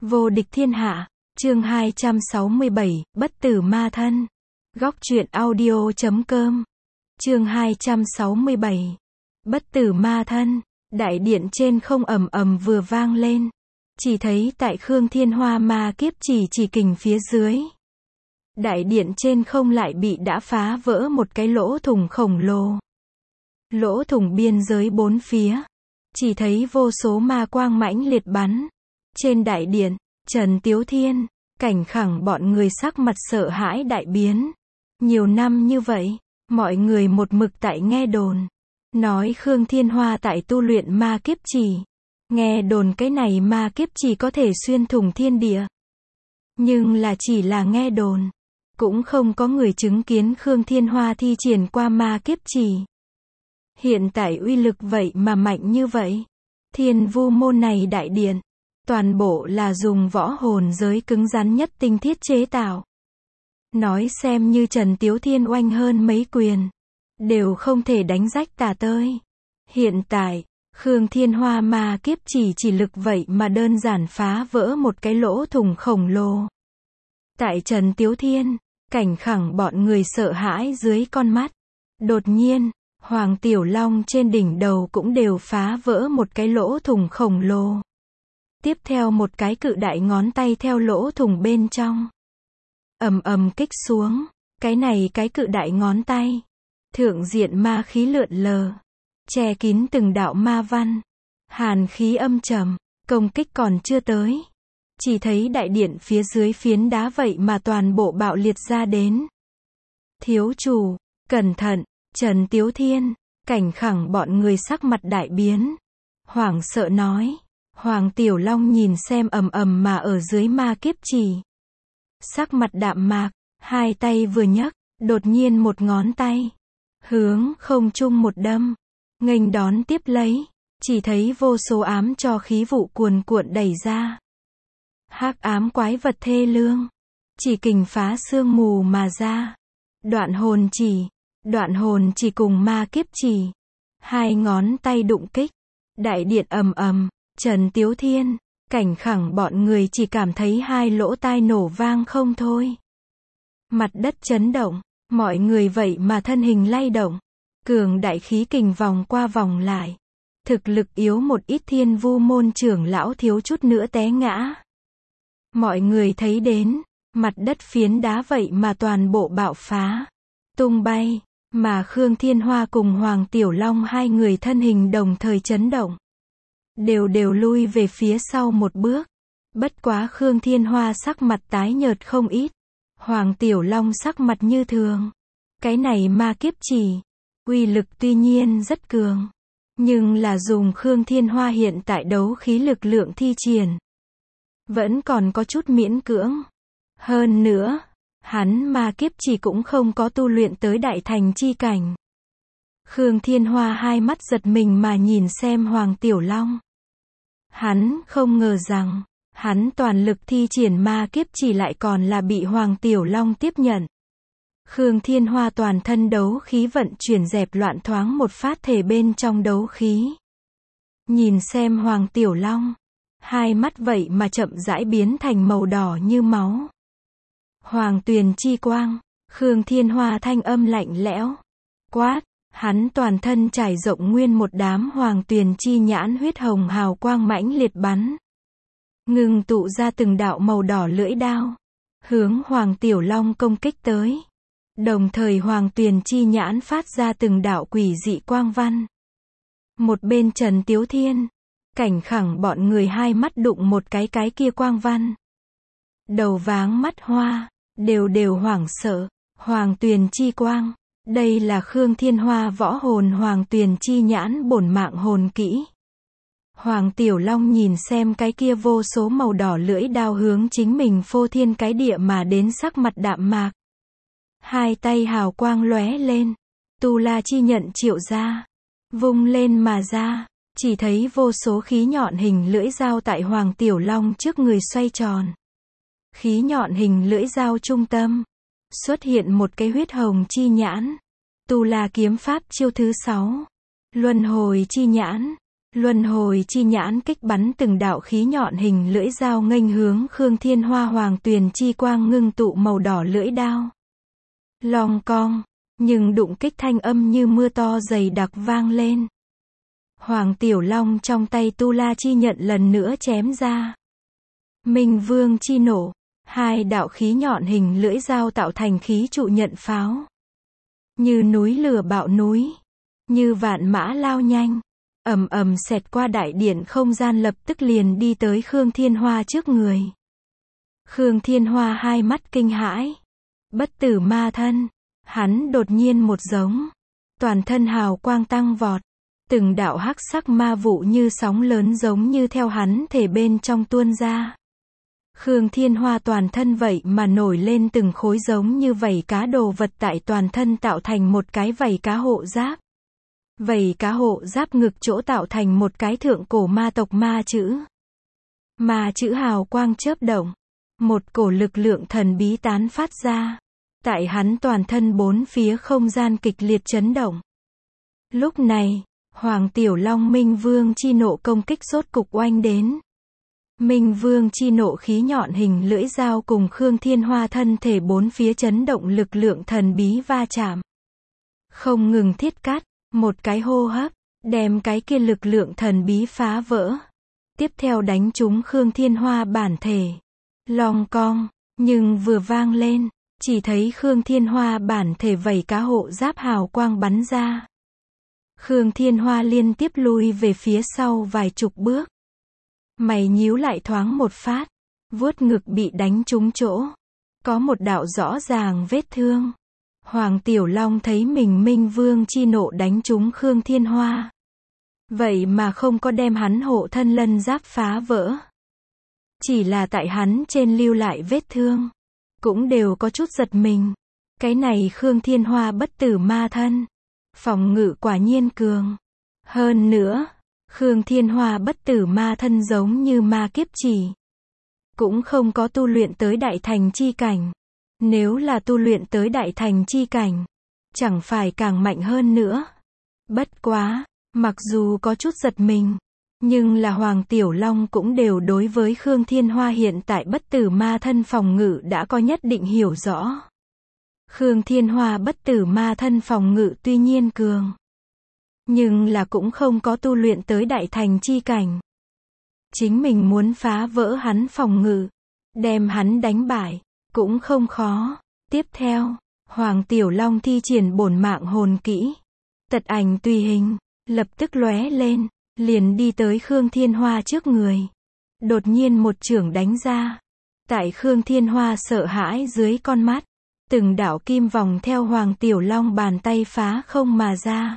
Vô địch thiên hạ, chương 267, bất tử ma thân. Góc truyện audio.com. Chương 267. Bất tử ma thân. Đại điện trên không ầm ầm vừa vang lên. Chỉ thấy tại Khương Thiên Hoa ma kiếp chỉ kình phía dưới. Đại điện trên không lại bị đã phá vỡ một cái lỗ thủng khổng lồ. Lỗ thủng biên giới bốn phía. Chỉ thấy vô số ma quang mãnh liệt bắn. Trên đại điện, Trần Tiếu Thiên, Cảnh Khẳng bọn người sắc mặt sợ hãi đại biến. Nhiều năm như vậy, mọi người một mực tại nghe đồn. Nói Khương Thiên Hoa tại tu luyện ma kiếp chỉ. Nghe đồn cái này ma kiếp chỉ có thể xuyên thủng thiên địa. Nhưng là chỉ là nghe đồn. Cũng không có người chứng kiến Khương Thiên Hoa thi triển qua ma kiếp chỉ. Hiện tại uy lực vậy mà mạnh như vậy. Thiên Vu môn này đại điện. Toàn bộ là dùng võ hồn giới cứng rắn nhất tinh thiết chế tạo. Nói xem như Trần Tiếu Thiên oanh hơn mấy quyền. Đều không thể đánh rách tả tơi. Hiện tại, Khương Thiên Hoa ma kiếp chỉ lực vậy mà đơn giản phá vỡ một cái lỗ thủng khổng lồ. Tại Trần Tiếu Thiên, Cảnh Khẳng bọn người sợ hãi dưới con mắt. Đột nhiên, Hoàng Tiểu Long trên đỉnh đầu cũng đều phá vỡ một cái lỗ thủng khổng lồ. Tiếp theo một cái cự đại ngón tay theo lỗ thủng bên trong. Ầm ầm kích xuống. Cái cự đại ngón tay. Thượng diện ma khí lượn lờ. Che kín từng đạo ma văn. Hàn khí âm trầm. Công kích còn chưa tới. Chỉ thấy đại điện phía dưới phiến đá vậy mà toàn bộ bạo liệt ra đến. Thiếu chủ, cẩn thận, Trần Tiếu Thiên, Cảnh Khẳng bọn người sắc mặt đại biến. Hoảng sợ nói. Hoàng Tiểu Long nhìn xem ầm ầm mà ở dưới ma kiếp chỉ. Sắc mặt đạm mạc, hai tay vừa nhấc, đột nhiên một ngón tay. Hướng không trung một đâm. Nghênh đón tiếp lấy. Chỉ thấy vô số ám cho khí vụ cuồn cuộn đẩy ra. Hắc ám quái vật thê lương. Chỉ kình phá sương mù mà ra. Đoạn hồn chỉ cùng ma kiếp chỉ. Hai ngón tay đụng kích. Đại điện ầm ầm. Trần Tiếu Thiên, Cảnh Khẳng bọn người chỉ cảm thấy hai lỗ tai nổ vang không thôi. Mặt đất chấn động, mọi người vậy mà thân hình lay động. Cường đại khí kình vòng qua vòng lại. Thực lực yếu một ít Thiên Vu môn trưởng lão thiếu chút nữa té ngã. Mọi người thấy đến, mặt đất phiến đá vậy mà toàn bộ bạo phá, tung bay, mà Khương Thiên Hoa cùng Hoàng Tiểu Long hai người thân hình đồng thời chấn động. Đều lui về phía sau một bước. Bất quá Khương Thiên Hoa sắc mặt tái nhợt không ít. Hoàng Tiểu Long sắc mặt như thường. Cái này ma kiếp chỉ, uy lực tuy nhiên rất cường. Nhưng là dùng Khương Thiên Hoa hiện tại đấu khí lực lượng thi triển. Vẫn còn có chút miễn cưỡng. Hơn nữa, hắn ma kiếp chỉ cũng không có tu luyện tới đại thành chi cảnh. Khương Thiên Hoa hai mắt giật mình mà nhìn xem Hoàng Tiểu Long. Hắn không ngờ rằng, hắn toàn lực thi triển ma kiếp chỉ lại còn là bị Hoàng Tiểu Long tiếp nhận. Khương Thiên Hoa toàn thân đấu khí vận chuyển dẹp loạn thoáng một phát thể bên trong đấu khí. Nhìn xem Hoàng Tiểu Long, hai mắt vậy mà chậm rãi biến thành màu đỏ như máu. Hoàng Tuyền chi quang, Khương Thiên Hoa thanh âm lạnh lẽo. Quát, hắn toàn thân trải rộng nguyên một đám Hoàng Tuyền chi nhãn huyết hồng hào quang mãnh liệt bắn. Ngừng tụ ra từng đạo màu đỏ lưỡi đao. Hướng Hoàng Tiểu Long công kích tới. Đồng thời Hoàng Tuyền chi nhãn phát ra từng đạo quỷ dị quang văn. Một bên Trần Tiếu Thiên, Cảnh Khẳng bọn người hai mắt đụng một cái kia quang văn. Đầu váng mắt hoa, đều hoảng sợ. Hoàng Tuyền chi quang, đây là Khương Thiên Hoa võ hồn Hoàng Tuyền chi nhãn bổn mạng hồn kỹ. Hoàng Tiểu Long nhìn xem cái kia vô số màu đỏ lưỡi đao hướng chính mình phô thiên cái địa mà đến sắc mặt đạm mạc. Hai tay hào quang lóe lên. Tu La chi nhận triệu ra. Vung lên mà ra. Chỉ thấy vô số khí nhọn hình lưỡi dao tại Hoàng Tiểu Long trước người xoay tròn. Khí nhọn hình lưỡi dao trung tâm. Xuất hiện một cái huyết hồng chi nhãn. Tu La kiếm pháp chiêu thứ 6. Luân hồi chi nhãn. Luân hồi chi nhãn kích bắn từng đạo khí nhọn hình lưỡi dao nghênh hướng Khương Thiên Hoa. Hoàng tuyền chi quang ngưng tụ màu đỏ lưỡi đao. Long cong, nhưng đụng kích thanh âm như mưa to dày đặc vang lên. Hoàng Tiểu Long trong tay Tu La chi nhận lần nữa chém ra. Minh Vương chi nổ, hai đạo khí nhọn hình lưỡi dao tạo thành khí trụ nhận pháo. Như núi lửa bạo núi, như vạn mã lao nhanh, ầm ầm xẹt qua đại điện không gian, lập tức liền đi tới Khương Thiên Hoa trước người. Khương Thiên Hoa hai mắt kinh hãi. Bất tử ma thân, hắn đột nhiên một giống, toàn thân hào quang tăng vọt, từng đạo hắc sắc ma vụ như sóng lớn giống như theo hắn thể bên trong tuôn ra. Khương Thiên Hoa toàn thân vậy mà nổi lên từng khối giống như vảy cá đồ vật tại toàn thân tạo thành một cái vảy cá hộ giáp. Vảy cá hộ giáp ngực chỗ tạo thành một cái thượng cổ ma tộc ma chữ. Ma chữ hào quang chớp động, một cổ lực lượng thần bí tán phát ra. Tại hắn toàn thân bốn phía không gian kịch liệt chấn động. Lúc này, Hoàng Tiểu Long Minh Vương chi nộ công kích rốt cục oanh đến. Minh Vương chi nộ khí nhọn hình lưỡi dao cùng Khương Thiên Hoa thân thể bốn phía chấn động lực lượng thần bí va chạm. Không ngừng thiết cắt, một cái hô hấp, đem cái kia lực lượng thần bí phá vỡ. Tiếp theo đánh trúng Khương Thiên Hoa bản thể. Long cong, nhưng vừa vang lên, chỉ thấy Khương Thiên Hoa bản thể vảy cá hộ giáp hào quang bắn ra. Khương Thiên Hoa liên tiếp lui về phía sau vài chục bước. Mày nhíu lại thoáng một phát, vuốt ngực bị đánh trúng chỗ. Có một đạo rõ ràng vết thương. Hoàng Tiểu Long thấy mình Minh Vương chi nộ đánh trúng Khương Thiên Hoa. Vậy mà không có đem hắn hộ thân lân giáp phá vỡ. Chỉ là tại hắn trên lưu lại vết thương. Cũng đều có chút giật mình. Cái này Khương Thiên Hoa bất tử ma thân. Phòng ngự quả nhiên cường. Hơn nữa, Khương Thiên Hoa bất tử ma thân giống như ma kiếp chỉ. Cũng không có tu luyện tới đại thành chi cảnh. Nếu là tu luyện tới đại thành chi cảnh, chẳng phải càng mạnh hơn nữa. Bất quá, mặc dù có chút giật mình, nhưng là Hoàng Tiểu Long cũng đều đối với Khương Thiên Hoa hiện tại bất tử ma thân phòng ngự đã có nhất định hiểu rõ. Khương Thiên Hoa bất tử ma thân phòng ngự tuy nhiên cường, nhưng là cũng không có tu luyện tới đại thành chi cảnh. Chính mình muốn phá vỡ hắn phòng ngự, đem hắn đánh bại, cũng không khó. Tiếp theo, Hoàng Tiểu Long thi triển bổn mạng hồn kỹ. Tật ảnh tùy hình, lập tức lóe lên, liền đi tới Khương Thiên Hoa trước người. Đột nhiên một chưởng đánh ra. Tại Khương Thiên Hoa sợ hãi dưới con mắt, từng đạo kim vòng theo Hoàng Tiểu Long bàn tay phá không mà ra.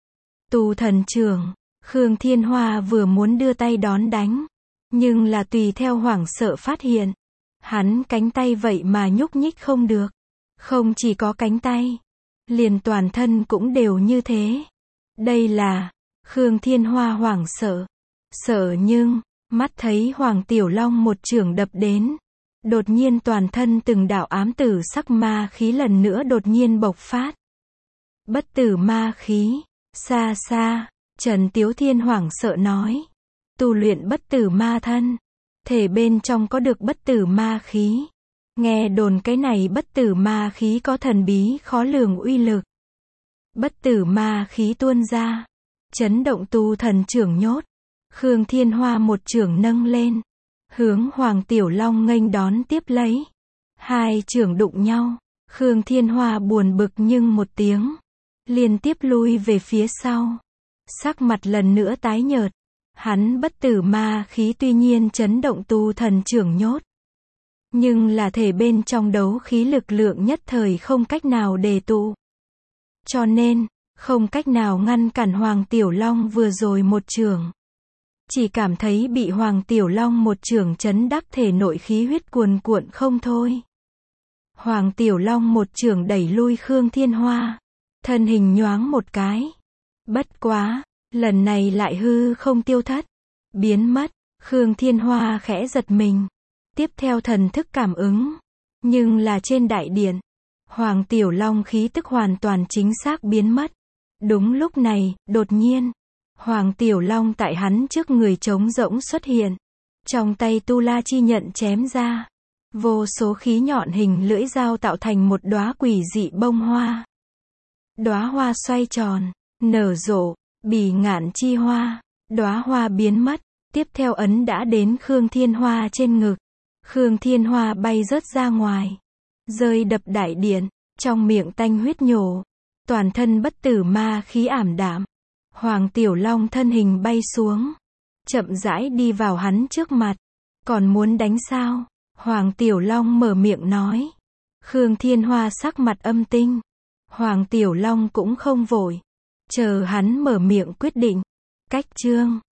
Tu thần chưởng, Khương Thiên Hoa vừa muốn đưa tay đón đánh, nhưng là tùy theo hoảng sợ phát hiện, hắn cánh tay vậy mà nhúc nhích không được. Không chỉ có cánh tay, liền toàn thân cũng đều như thế. Đây là, Khương Thiên Hoa hoảng sợ. Sợ nhưng, mắt thấy Hoàng Tiểu Long một chưởng đập đến. Đột nhiên toàn thân từng đạo ám tử sắc ma khí lần nữa đột nhiên bộc phát. Bất tử ma khí, xa xa, Trần Tiếu Thiên hoảng sợ nói. Tu luyện bất tử ma thân, thể bên trong có được bất tử ma khí. Nghe đồn cái này bất tử ma khí có thần bí khó lường uy lực. Bất tử ma khí tuôn ra, chấn động tu thần chưởng nhốt. Khương Thiên Hoa một chưởng nâng lên, hướng Hoàng Tiểu Long nghênh đón tiếp lấy. Hai chưởng đụng nhau, Khương Thiên Hoa buồn bực nhưng một tiếng, liên tiếp lui về phía sau. Sắc mặt lần nữa tái nhợt. Hắn bất tử ma khí tuy nhiên chấn động tu thần chưởng nhốt, nhưng là thể bên trong đấu khí lực lượng nhất thời không cách nào đề tụ. Cho nên, không cách nào ngăn cản Hoàng Tiểu Long vừa rồi một chưởng. Chỉ cảm thấy bị Hoàng Tiểu Long một chưởng chấn đắc thể nội khí huyết cuồn cuộn không thôi. Hoàng Tiểu Long một chưởng đẩy lui Khương Thiên Hoa. Thân hình nhoáng một cái. Bất quá, lần này lại hư không tiêu thất. Biến mất, Khương Thiên Hoa khẽ giật mình. Tiếp theo thần thức cảm ứng. Nhưng là trên đại điện, Hoàng Tiểu Long khí tức hoàn toàn chính xác biến mất. Đúng lúc này, đột nhiên, Hoàng Tiểu Long tại hắn trước người trống rỗng xuất hiện. Trong tay Tu La Chi nhận chém ra. Vô số khí nhọn hình lưỡi dao tạo thành một đóa quỷ dị bông hoa. Đóa hoa xoay tròn, nở rộ, bỉ ngạn chi hoa. Đóa hoa biến mất, tiếp theo ấn đã đến Khương Thiên Hoa trên ngực. Khương Thiên Hoa bay rớt ra ngoài, rơi đập đại điện, trong miệng tanh huyết nhổ, toàn thân bất tử ma khí ảm đạm. Hoàng Tiểu Long thân hình bay xuống, chậm rãi đi vào hắn trước mặt. Còn muốn đánh sao? Hoàng Tiểu Long mở miệng nói. Khương Thiên Hoa sắc mặt âm tinh. Hoàng Tiểu Long cũng không vội, chờ hắn mở miệng quyết định. Cách chương